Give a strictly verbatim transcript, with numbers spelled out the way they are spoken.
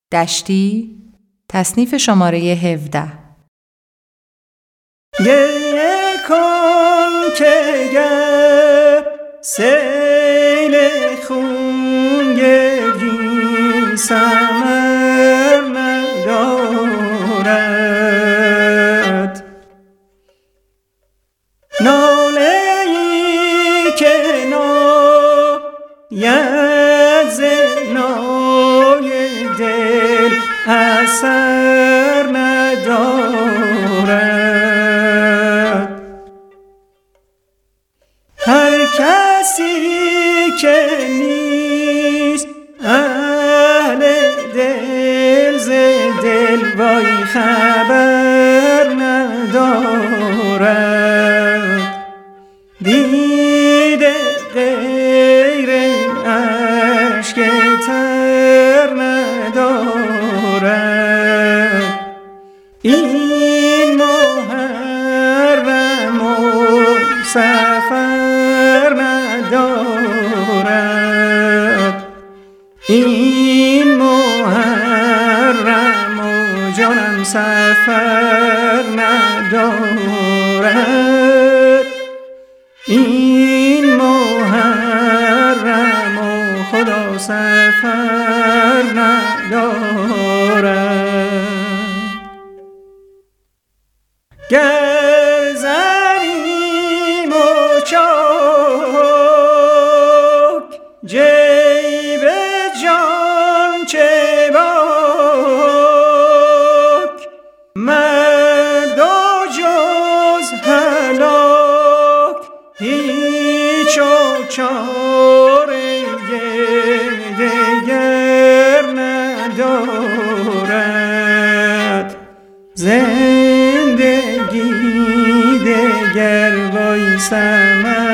دشتی، تصنیف شماره هفده. گریه کن که گر سیل خون گریی ثمر ندارد، ناله ای که ناید ز نای دل اثر ندارد. هر کسی که نیست اهل دل ز دل وای خبر ندارد، دیده غیر اشک تر ندارد. این محرم و سفر ندارد، این محرم و جانم سفر ندارد، این محرم و خدا سفر ندارد. گر زنیم و چاک جیب جان چه باک، مردا جز هلاک هیچ و چاره دگر ندارد. زندگی دگر وای ثمر